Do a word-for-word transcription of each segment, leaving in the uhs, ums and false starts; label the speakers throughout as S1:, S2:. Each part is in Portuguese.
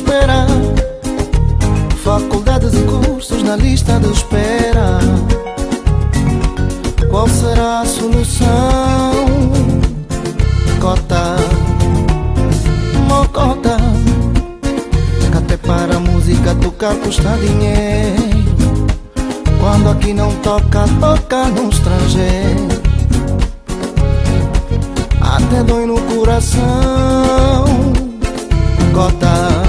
S1: prosperar. Faculdades e cursos na lista de espera. Qual será a solução? Cota, mocota, que até para a música tocar custa dinheiro. Quando aqui não toca, toca no estrangeiro. Até dói no coração. Cota,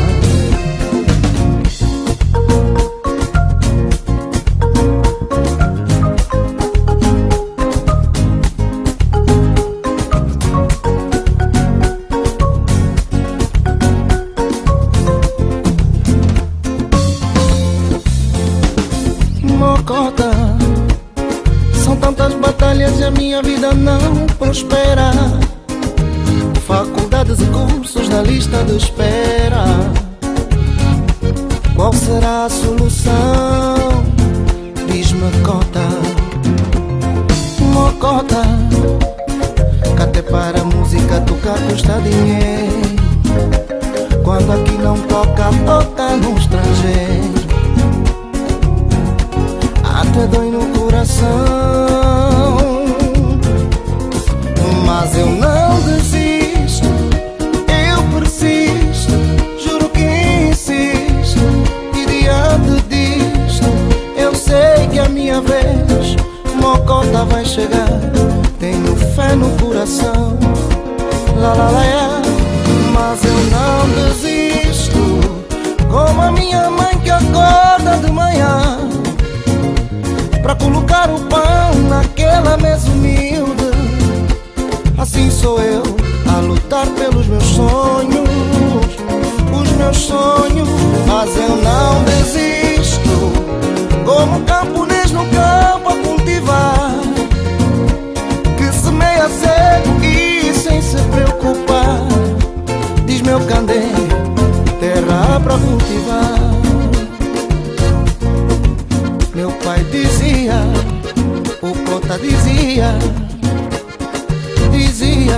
S1: mocota, são tantas batalhas e a minha vida não prospera. Faculdades e cursos na lista de espera. Qual será a solução? Diz-me, cota, mocota, que até para a música tocar custa dinheiro. Quando aqui não toca, toca no estrangeiro. Até dói no coração. Mas eu não desisto, eu persisto, juro que insisto. E diante disto, eu sei que a minha vez, mocota, vai chegar. Tenho fé no coração, lá lá lá, é. Mas eu não desisto, como a minha mãe que acorda de manhã pra colocar o pão naquela mesa humilde. Assim sou eu, a lutar pelos meus sonhos, os meus sonhos. Mas eu não desisto, como um camponês no campo a cultivar, que semeia cego e sem se preocupar. Diz meu candeeiro, terra pra cultivar. Meu pai dizia, o cota dizia, dizia: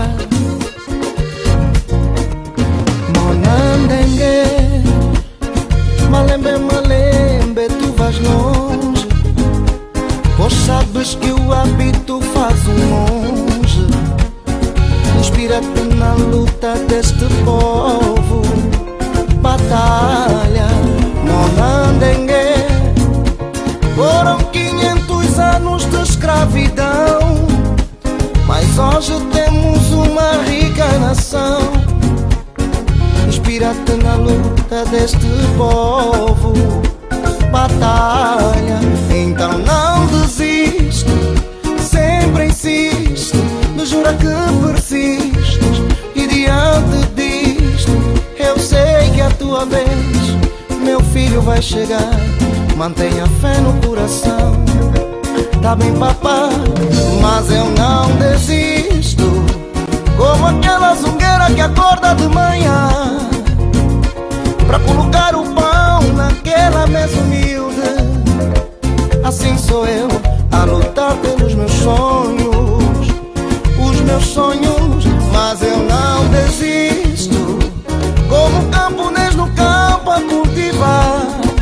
S1: Monandengue, malembe, malembe, tu vais longe, pois sabes que o hábito faz um monge. Inspira-te na luta deste povo, batalha, Monandengue. Foram quinhentos anos de escravidão, mas hoje temos uma rica nação. Inspira-te na luta deste povo, batalha. Então não desisto, sempre insisto, me jura que persistes. E diante disto, eu sei que a tua vez, meu filho, vai chegar. Mantenha fé no coração, tá bem, papá, mas eu não desisto, como aquela zungueira que acorda de manhã pra colocar o pão naquela mesa humilde. Assim sou eu, a lutar pelos meus sonhos, os meus sonhos. Mas eu não desisto, como um camponês no campo a cultivar,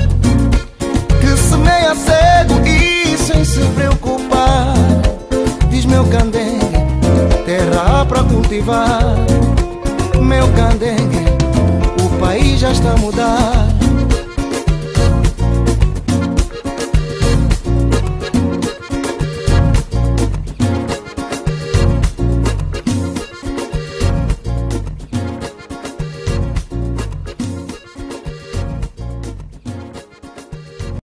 S1: semeia cego e sem se preocupar. Diz meu candengue, terra pra cultivar. Meu candengue, o país já está a mudar.